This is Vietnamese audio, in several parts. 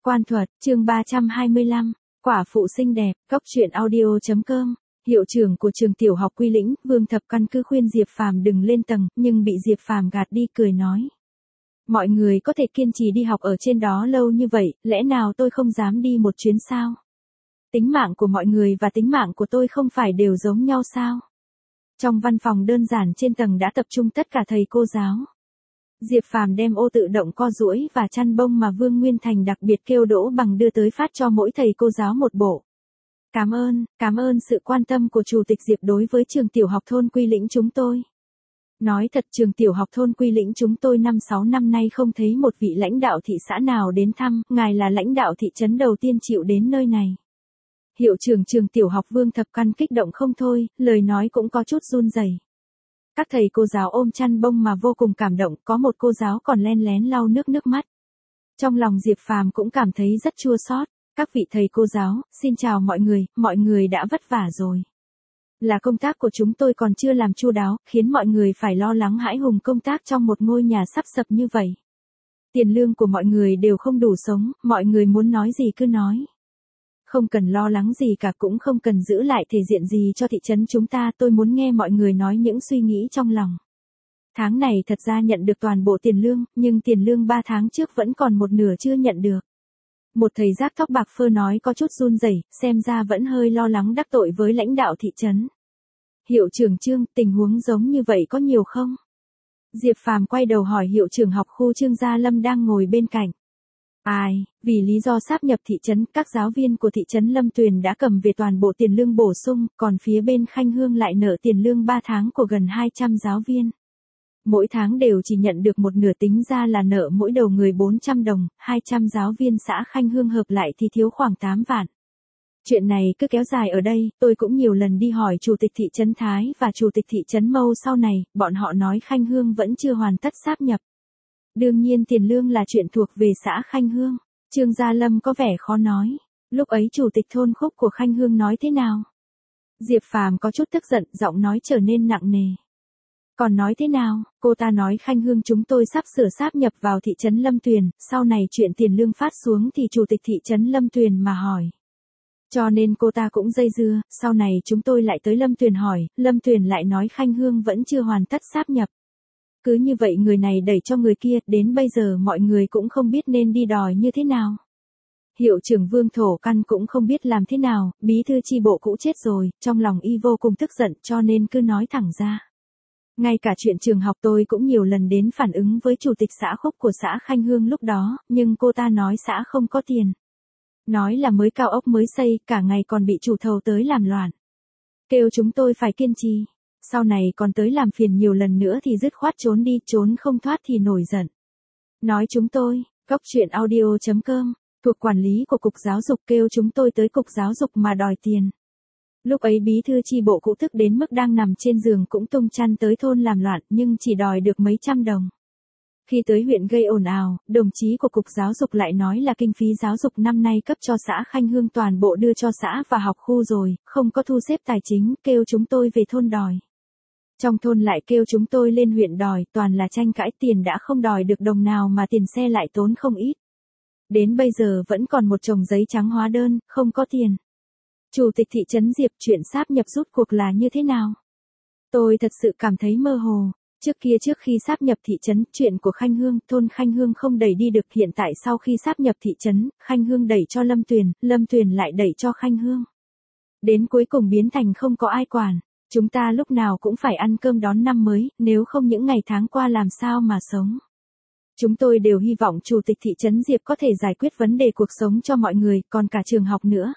Quan thuật, chương 325, quả phụ xinh đẹp, góc truyện audio.com. Hiệu trưởng của trường tiểu học Quy Lĩnh, Vương Thập Căn cứ khuyên Diệp Phàm đừng lên tầng, nhưng bị Diệp Phàm gạt đi, cười nói: mọi người có thể kiên trì đi học ở trên đó lâu như vậy, lẽ nào tôi không dám đi một chuyến sao? Tính mạng của mọi người và tính mạng của tôi không phải đều giống nhau sao? Trong văn phòng đơn giản trên tầng đã tập trung tất cả thầy cô giáo. Diệp Phàm đem ô tự động co duỗi và chăn bông mà Vương Nguyên Thành đặc biệt kêu Đỗ Bằng đưa tới phát cho mỗi thầy cô giáo một bộ. Cảm ơn sự quan tâm của Chủ tịch Diệp đối với trường tiểu học thôn Quy Lĩnh chúng tôi. Nói thật, trường tiểu học thôn Quy Lĩnh chúng tôi 5-6 năm nay không thấy một vị lãnh đạo thị xã nào đến thăm, ngài là lãnh đạo thị trấn đầu tiên chịu đến nơi này. Hiệu trưởng trường tiểu học Vương Thập Căn kích động không thôi, lời nói cũng có chút run rẩy. Các thầy cô giáo ôm chăn bông mà vô cùng cảm động, có một cô giáo còn len lén lau nước mắt. Trong lòng Diệp Phàm cũng cảm thấy rất chua xót. Các vị thầy cô giáo, xin chào mọi người đã vất vả rồi. Là công tác của chúng tôi còn chưa làm chu đáo, khiến mọi người phải lo lắng hãi hùng công tác trong một ngôi nhà sắp sập như vậy. Tiền lương của mọi người đều không đủ sống, mọi người muốn nói gì cứ nói. Không cần lo lắng gì cả, cũng không cần giữ lại thể diện gì cho thị trấn chúng ta, tôi muốn nghe mọi người nói những suy nghĩ trong lòng. Tháng này thật ra nhận được toàn bộ tiền lương, nhưng tiền lương 3 tháng trước vẫn còn một nửa chưa nhận được. Một thầy rác tóc bạc phơ nói có chút run rẩy, xem ra vẫn hơi lo lắng đắc tội với lãnh đạo thị trấn. Hiệu trưởng Trương, tình huống giống như vậy có nhiều không? Diệp Phàm quay đầu hỏi hiệu trưởng học khu Trương Gia Lâm đang ngồi bên cạnh. Vì lý do sáp nhập thị trấn, các giáo viên của thị trấn Lâm Tuyền đã cầm về toàn bộ tiền lương bổ sung, còn phía bên Khanh Hương lại nợ tiền lương 3 tháng của gần 200 giáo viên. Mỗi tháng đều chỉ nhận được một nửa, tính ra là nợ mỗi đầu người 400 đồng, 200 giáo viên xã Khanh Hương hợp lại thì thiếu khoảng 8 vạn. Chuyện này cứ kéo dài ở đây, tôi cũng nhiều lần đi hỏi chủ tịch thị trấn Thái và chủ tịch thị trấn Mâu sau này, bọn họ nói Khanh Hương vẫn chưa hoàn tất sáp nhập. Đương nhiên tiền lương là chuyện thuộc về xã Khanh Hương. Trương Gia Lâm có vẻ khó nói. Lúc ấy chủ tịch thôn Khúc của Khanh Hương nói thế nào? Diệp Phàm có chút tức giận, giọng nói trở nên nặng nề. Còn nói thế nào? Cô ta nói Khanh Hương chúng tôi sắp sửa sáp nhập vào thị trấn Lâm Tuyền, sau này chuyện tiền lương phát xuống thì chủ tịch thị trấn Lâm Tuyền mà hỏi. Cho nên cô ta cũng dây dưa, sau này chúng tôi lại tới Lâm Tuyền hỏi, Lâm Tuyền lại nói Khanh Hương vẫn chưa hoàn tất sáp nhập. Cứ như vậy người này đẩy cho người kia, đến bây giờ mọi người cũng không biết nên đi đòi như thế nào. Hiệu trưởng Vương Thổ Căn cũng không biết làm thế nào, bí thư chi bộ cũ chết rồi, trong lòng y vô cùng tức giận cho nên cứ nói thẳng ra. Ngay cả chuyện trường học tôi cũng nhiều lần đến phản ứng với chủ tịch xã Khúc của xã Khanh Hương lúc đó, nhưng cô ta nói xã không có tiền. Nói là mới cao ốc mới xây, cả ngày còn bị chủ thầu tới làm loạn. Kêu chúng tôi phải kiên trì. Sau này còn tới làm phiền nhiều lần nữa thì dứt khoát trốn đi, trốn không thoát thì nổi giận. Nói chúng tôi, góc truyện audio.com, thuộc quản lý của Cục Giáo dục kêu chúng tôi tới Cục Giáo dục mà đòi tiền. Lúc ấy bí thư chi bộ cũ tức đến mức đang nằm trên giường cũng tung chăn tới thôn làm loạn nhưng chỉ đòi được mấy trăm đồng. Khi tới huyện gây ồn ào, đồng chí của Cục Giáo dục lại nói là kinh phí giáo dục năm nay cấp cho xã Khanh Hương toàn bộ đưa cho xã và học khu rồi, không có thu xếp tài chính, kêu chúng tôi về thôn đòi. Trong thôn lại kêu chúng tôi lên huyện đòi, toàn là tranh cãi, tiền đã không đòi được đồng nào mà tiền xe lại tốn không ít. Đến bây giờ vẫn còn một chồng giấy trắng hóa đơn, không có tiền. Chủ tịch thị trấn Diệp, chuyện sáp nhập rút cuộc là như thế nào? Tôi thật sự cảm thấy mơ hồ. Trước khi sáp nhập thị trấn, chuyện của Khanh Hương, thôn Khanh Hương không đẩy đi được, hiện tại sau khi sáp nhập thị trấn, Khanh Hương đẩy cho Lâm Tuyền, Lâm Tuyền lại đẩy cho Khanh Hương. Đến cuối cùng biến thành không có ai quản. Chúng ta lúc nào cũng phải ăn cơm đón năm mới, nếu không những ngày tháng qua làm sao mà sống. Chúng tôi đều hy vọng chủ tịch thị trấn Diệp có thể giải quyết vấn đề cuộc sống cho mọi người, còn cả trường học nữa.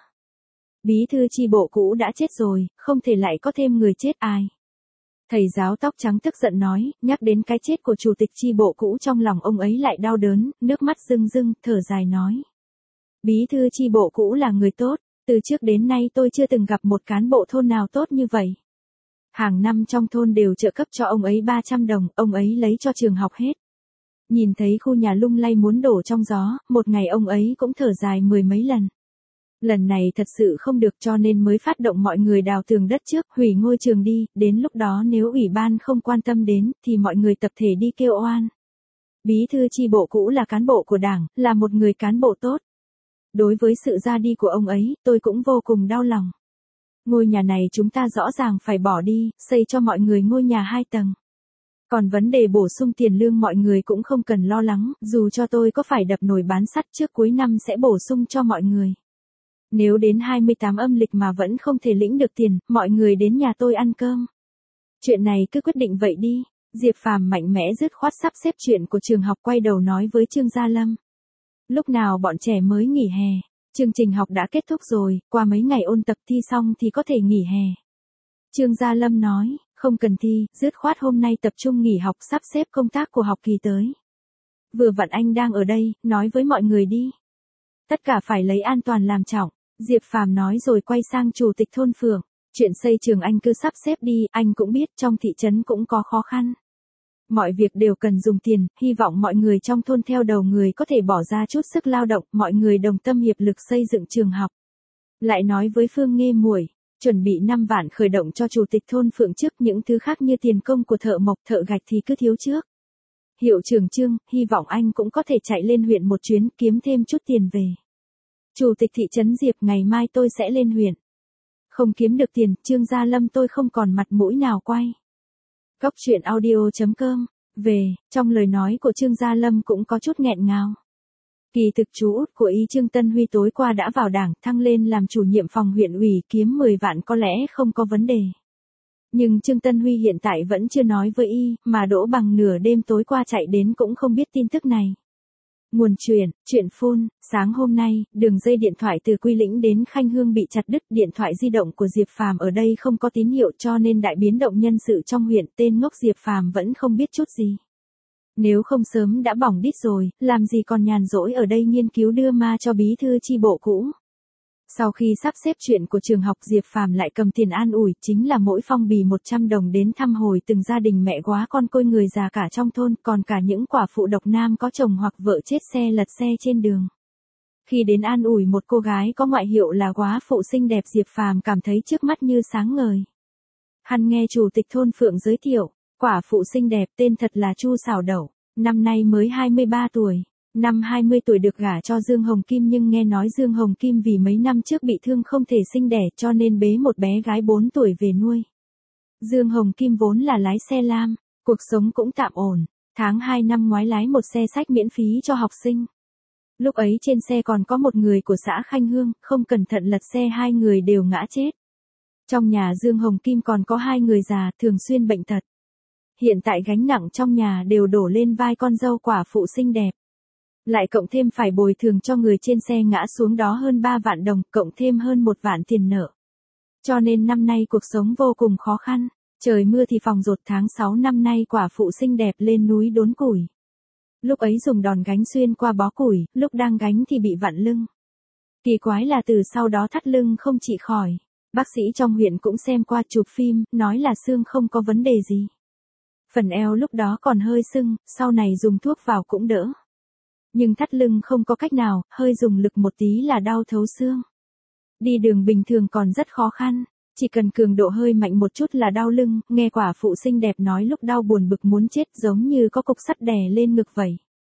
Bí thư chi bộ cũ đã chết rồi, không thể lại có thêm người chết ai. Thầy giáo tóc trắng tức giận nói, nhắc đến cái chết của chủ tịch chi bộ cũ trong lòng ông ấy lại đau đớn, nước mắt rưng rưng, thở dài nói. Bí thư chi bộ cũ là người tốt, từ trước đến nay tôi chưa từng gặp một cán bộ thôn nào tốt như vậy. Hàng năm trong thôn đều trợ cấp cho ông ấy 300 đồng, ông ấy lấy cho trường học hết. Nhìn thấy khu nhà lung lay muốn đổ trong gió, một ngày ông ấy cũng thở dài 10 mấy lần. Lần này thật sự không được cho nên mới phát động mọi người đào tường đất trước, hủy ngôi trường đi, đến lúc đó nếu ủy ban không quan tâm đến, thì mọi người tập thể đi kêu oan. Bí thư chi bộ cũ là cán bộ của đảng, là một người cán bộ tốt. Đối với sự ra đi của ông ấy, tôi cũng vô cùng đau lòng. Ngôi nhà này chúng ta rõ ràng phải bỏ đi, xây cho mọi người ngôi nhà 2 tầng. Còn vấn đề bổ sung tiền lương mọi người cũng không cần lo lắng, dù cho tôi có phải đập nồi bán sắt trước cuối năm sẽ bổ sung cho mọi người. Nếu đến 28 âm lịch mà vẫn không thể lĩnh được tiền, mọi người đến nhà tôi ăn cơm. Chuyện này cứ quyết định vậy đi. Diệp Phàm mạnh mẽ dứt khoát sắp xếp chuyện của trường học, quay đầu nói với Trương Gia Lâm. Lúc nào bọn trẻ mới nghỉ hè? Chương trình học đã kết thúc rồi, qua mấy ngày ôn tập thi xong thì có thể nghỉ hè. Trương Gia Lâm nói, không cần thi, dứt khoát hôm nay tập trung nghỉ học, sắp xếp công tác của học kỳ tới. Vừa vặn anh đang ở đây, nói với mọi người đi. Tất cả phải lấy an toàn làm trọng, Diệp Phàm nói rồi quay sang chủ tịch thôn Phượng. Chuyện xây trường anh cứ sắp xếp đi, anh cũng biết trong thị trấn cũng có khó khăn. Mọi việc đều cần dùng tiền, hy vọng mọi người trong thôn theo đầu người có thể bỏ ra chút sức lao động, mọi người đồng tâm hiệp lực xây dựng trường học. Lại nói với Phương Nghê Muội, chuẩn bị 5 vạn khởi động cho chủ tịch thôn Phượng trước, những thứ khác như tiền công của thợ mộc thợ gạch thì cứ thiếu trước. Hiệu trưởng Trương, hy vọng anh cũng có thể chạy lên huyện một chuyến kiếm thêm chút tiền về. Chủ tịch thị trấn Diệp, ngày mai tôi sẽ lên huyện. Không kiếm được tiền, Trương Gia Lâm tôi không còn mặt mũi nào quay. Góc truyện audio.com. Về, trong lời nói của Trương Gia Lâm cũng có chút nghẹn ngào. Kỳ thực chú út của y Trương Tân Huy tối qua đã vào đảng, thăng lên làm chủ nhiệm phòng huyện ủy, kiếm 10 vạn có lẽ không có vấn đề. Nhưng Trương Tân Huy hiện tại vẫn chưa nói với y, mà Đỗ Bằng nửa đêm tối qua chạy đến cũng không biết tin tức này. Nguồn chuyện phone, sáng hôm nay, đường dây điện thoại từ Quy Lĩnh đến Khanh Hương bị chặt đứt, điện thoại di động của Diệp Phàm ở đây không có tín hiệu cho nên đại biến động nhân sự trong huyện, tên ngốc Diệp Phàm vẫn không biết chút gì. Nếu không sớm đã bỏng đít rồi, làm gì còn nhàn rỗi ở đây nghiên cứu đưa ma cho bí thư chi bộ cũ. Sau khi sắp xếp chuyện của trường học, Diệp Phàm lại cầm tiền an ủi, chính là mỗi phong bì 100 đồng đến thăm hồi từng gia đình mẹ quá con côi người già cả trong thôn, còn cả những quả phụ độc nam có chồng hoặc vợ chết xe lật xe trên đường. Khi đến an ủi một cô gái có ngoại hiệu là quá phụ xinh đẹp, Diệp Phàm cảm thấy trước mắt như sáng ngời. Hắn nghe chủ tịch thôn Phượng giới thiệu, quả phụ xinh đẹp tên thật là Chu Xảo Đẩu, năm nay mới 23 tuổi. Năm 20 tuổi được gả cho Dương Hồng Kim, nhưng nghe nói Dương Hồng Kim vì mấy năm trước bị thương không thể sinh đẻ cho nên bế một bé gái 4 tuổi về nuôi. Dương Hồng Kim vốn là lái xe lam, cuộc sống cũng tạm ổn, tháng 2 năm ngoái lái một xe sách miễn phí cho học sinh. Lúc ấy trên xe còn có một người của xã Khanh Hương, không cẩn thận lật xe 2 người đều ngã chết. Trong nhà Dương Hồng Kim còn có 2 người già thường xuyên bệnh tật. Hiện tại gánh nặng trong nhà đều đổ lên vai con dâu quả phụ xinh đẹp. Lại cộng thêm phải bồi thường cho người trên xe ngã xuống đó hơn 3 vạn đồng, cộng thêm hơn 1 vạn tiền nợ. Cho nên năm nay cuộc sống vô cùng khó khăn, trời mưa thì phòng rột. Tháng 6 năm nay quả phụ xinh đẹp lên núi đốn củi. Lúc ấy dùng đòn gánh xuyên qua bó củi, lúc đang gánh thì bị vặn lưng. Kỳ quái là từ sau đó thắt lưng không trị khỏi. Bác sĩ trong huyện cũng xem qua chụp phim, nói là xương không có vấn đề gì. Phần eo lúc đó còn hơi sưng, sau này dùng thuốc vào cũng đỡ. Nhưng thắt lưng không có cách nào, hơi dùng lực một tí là đau thấu xương. Đi đường bình thường còn rất khó khăn, chỉ cần cường độ hơi mạnh một chút là đau lưng, nghe quả phụ xinh đẹp nói lúc đau buồn bực muốn chết, giống như có cục sắt đè lên ngực vậy.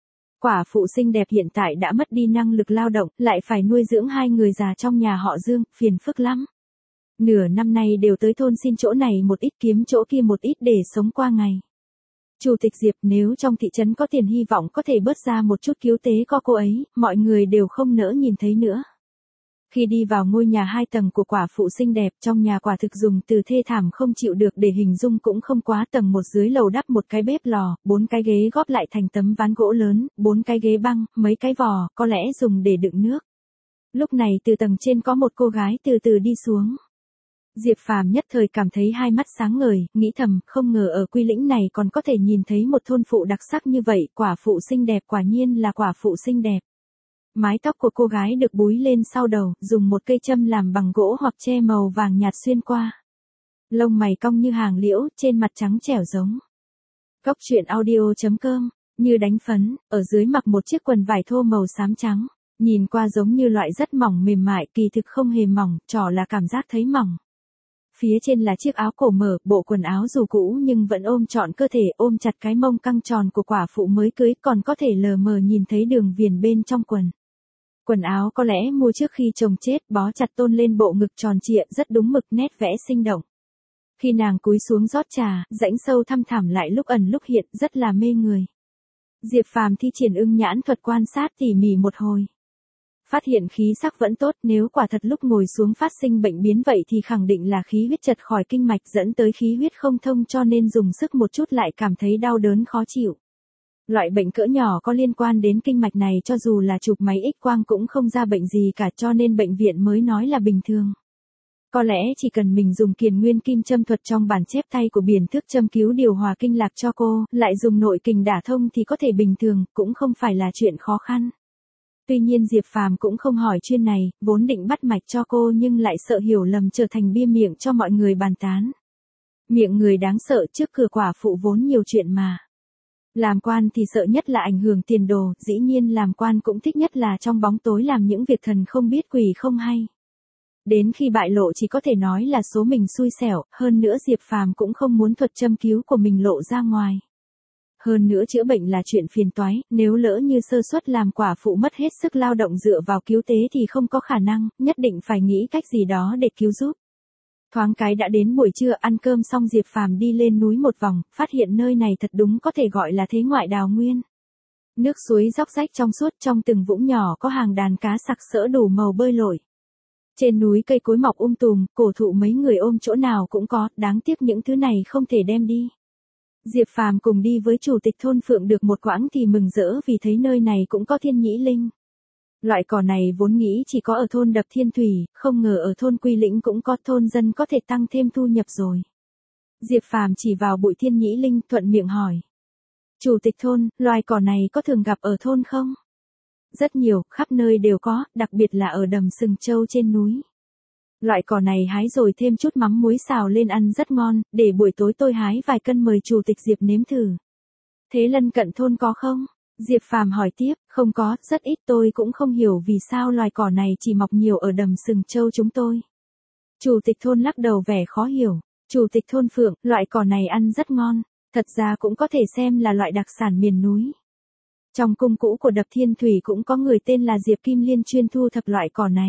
Quả phụ xinh đẹp hiện tại đã mất đi năng lực lao động, lại phải nuôi dưỡng 2 người già trong nhà họ Dương, phiền phức lắm. Nửa năm nay đều tới thôn xin chỗ này một ít kiếm chỗ kia một ít để sống qua ngày. Chủ tịch Diệp, nếu trong thị trấn có tiền hy vọng có thể bớt ra một chút cứu tế cho cô ấy, mọi người đều không nỡ nhìn thấy nữa. Khi đi vào ngôi nhà 2 tầng của quả phụ xinh đẹp, trong nhà quả thực dùng từ thê thảm không chịu được để hình dung cũng không quá. Tầng 1 dưới lầu đắp một cái bếp lò, 4 cái ghế góp lại thành tấm ván gỗ lớn, 4 cái ghế băng, mấy cái vò, có lẽ dùng để đựng nước. Lúc này từ tầng trên có một cô gái từ từ đi xuống. Diệp Phàm nhất thời cảm thấy hai mắt sáng ngời, nghĩ thầm, không ngờ ở Quy Lĩnh này còn có thể nhìn thấy một thôn phụ đặc sắc như vậy, quả phụ xinh đẹp, quả nhiên là quả phụ xinh đẹp. Mái tóc của cô gái được búi lên sau đầu, dùng một cây châm làm bằng gỗ hoặc tre màu vàng nhạt xuyên qua. Lông mày cong như hàng liễu, trên mặt trắng trẻo giống. Góc truyện audio.com, như đánh phấn, ở dưới mặc một chiếc quần vải thô màu xám trắng, nhìn qua giống như loại rất mỏng mềm mại, kỳ thực không hề mỏng, trỏ là cảm giác thấy mỏng. Phía trên là chiếc áo cổ mở, bộ quần áo dù cũ nhưng vẫn ôm trọn cơ thể, ôm chặt cái mông căng tròn của quả phụ mới cưới, còn có thể lờ mờ nhìn thấy đường viền bên trong quần. Quần áo có lẽ mua trước khi chồng chết, bó chặt tôn lên bộ ngực tròn trịa, rất đúng mực, nét vẽ sinh động. Khi nàng cúi xuống rót trà, rãnh sâu thăm thẳm lại lúc ẩn lúc hiện, rất là mê người. Diệp Phàm thi triển ưng nhãn thuật quan sát tỉ mỉ một hồi. Phát hiện khí sắc vẫn tốt, nếu quả thật lúc ngồi xuống phát sinh bệnh biến vậy thì khẳng định là khí huyết chật khỏi kinh mạch dẫn tới khí huyết không thông, cho nên dùng sức một chút lại cảm thấy đau đớn khó chịu. Loại bệnh cỡ nhỏ có liên quan đến kinh mạch này cho dù là chụp máy X-quang cũng không ra bệnh gì cả, cho nên bệnh viện mới nói là bình thường. Có lẽ chỉ cần mình dùng Kiền Nguyên Kim châm thuật trong bản chép tay của Biển Thước châm cứu điều hòa kinh lạc cho cô, lại dùng nội kình đả thông thì có thể bình thường, cũng không phải là chuyện khó khăn. Tuy nhiên Diệp Phàm cũng không hỏi chuyên này, vốn định bắt mạch cho cô nhưng lại sợ hiểu lầm trở thành bia miệng cho mọi người bàn tán. Miệng người đáng sợ, trước cửa quả phụ vốn nhiều chuyện mà. Làm quan thì sợ nhất là ảnh hưởng tiền đồ, dĩ nhiên làm quan cũng thích nhất là trong bóng tối làm những việc thần không biết quỷ không hay. Đến khi bại lộ chỉ có thể nói là số mình xui xẻo, hơn nữa Diệp Phàm cũng không muốn thuật châm cứu của mình lộ ra ngoài. Hơn nữa chữa bệnh là chuyện phiền toái, nếu lỡ như sơ suất làm quả phụ mất hết sức lao động dựa vào cứu tế thì không có khả năng, nhất định phải nghĩ cách gì đó để cứu giúp. Thoáng cái đã đến buổi trưa, ăn cơm xong Diệp Phàm đi lên núi một vòng, phát hiện nơi này thật đúng có thể gọi là thế ngoại đào nguyên. Nước suối róc rách trong suốt, trong từng vũng nhỏ có hàng đàn cá sặc sỡ đủ màu bơi lội. Trên núi cây cối mọc tùm, cổ thụ mấy người ôm chỗ nào cũng có, đáng tiếc những thứ này không thể đem đi. Diệp Phàm cùng đi với chủ tịch thôn Phượng được một quãng thì mừng rỡ vì thấy nơi này cũng có thiên nhĩ linh. Loại cỏ này vốn nghĩ chỉ có ở thôn Đập Thiên Thủy, không ngờ ở thôn Quy Lĩnh cũng có, thôn dân có thể tăng thêm thu nhập rồi. Diệp Phàm chỉ vào bụi thiên nhĩ linh, thuận miệng hỏi. Chủ tịch thôn, loài cỏ này có thường gặp ở thôn không? Rất nhiều, khắp nơi đều có, đặc biệt là ở đầm Sừng Châu trên núi. Loại cỏ này hái rồi thêm chút mắm muối xào lên ăn rất ngon, để buổi tối tôi hái vài cân mời chủ tịch Diệp nếm thử. Thế lân cận thôn có không? Diệp Phàm hỏi tiếp, không có, rất ít, tôi cũng không hiểu vì sao loài cỏ này chỉ mọc nhiều ở đầm Sừng Châu chúng tôi. Chủ tịch thôn lắc đầu vẻ khó hiểu. Chủ tịch thôn Phượng, loại cỏ này ăn rất ngon, thật ra cũng có thể xem là loại đặc sản miền núi. Trong cung cũ của Đập Thiên Thủy cũng có người tên là Diệp Kim Liên chuyên thu thập loại cỏ này.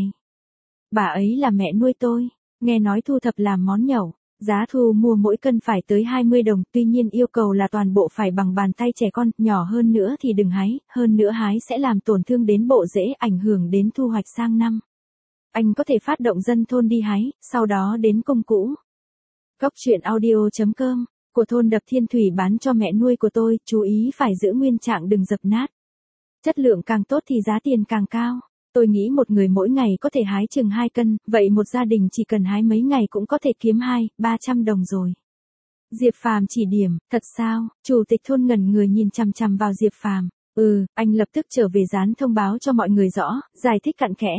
Bà ấy là mẹ nuôi tôi, nghe nói thu thập làm món nhậu, giá thu mua mỗi cân phải tới 20 đồng, tuy nhiên yêu cầu là toàn bộ phải bằng bàn tay trẻ con, nhỏ hơn nữa thì đừng hái, hơn nữa hái sẽ làm tổn thương đến bộ rễ, ảnh hưởng đến thu hoạch sang năm. Anh có thể phát động dân thôn đi hái, sau đó đến cung cũ. Góc truyện audio.com, của thôn Đập Thiên Thủy bán cho mẹ nuôi của tôi, chú ý phải giữ nguyên trạng đừng dập nát. Chất lượng càng tốt thì giá tiền càng cao. Tôi nghĩ một người mỗi ngày có thể hái chừng 2 cân, vậy một gia đình chỉ cần hái mấy ngày cũng có thể kiếm 200-300 đồng rồi. Diệp Phàm chỉ điểm, thật sao? Chủ tịch thôn ngẩn người nhìn chằm chằm vào Diệp Phàm. Anh lập tức trở về dán thông báo cho mọi người rõ, giải thích cặn kẽ.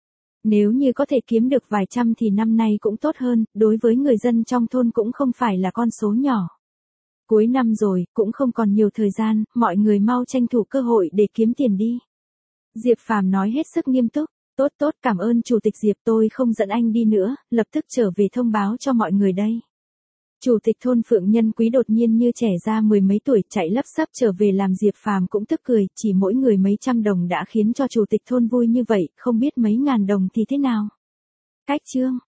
Nếu như có thể kiếm được vài trăm thì năm nay cũng tốt hơn, đối với người dân trong thôn cũng không phải là con số nhỏ. Cuối năm rồi, cũng không còn nhiều thời gian, mọi người mau tranh thủ cơ hội để kiếm tiền đi. Diệp Phàm nói hết sức nghiêm túc. Tốt, cảm ơn chủ tịch Diệp, tôi không dẫn anh đi nữa, lập tức trở về thông báo cho mọi người đây. Chủ tịch thôn Phượng Nhân Quý đột nhiên như trẻ ra mười mấy tuổi chạy lấp xấp trở về làm Diệp Phàm cũng tức cười, chỉ mỗi người mấy trăm đồng đã khiến cho chủ tịch thôn vui như vậy, không biết mấy ngàn đồng thì thế nào. Cách chương.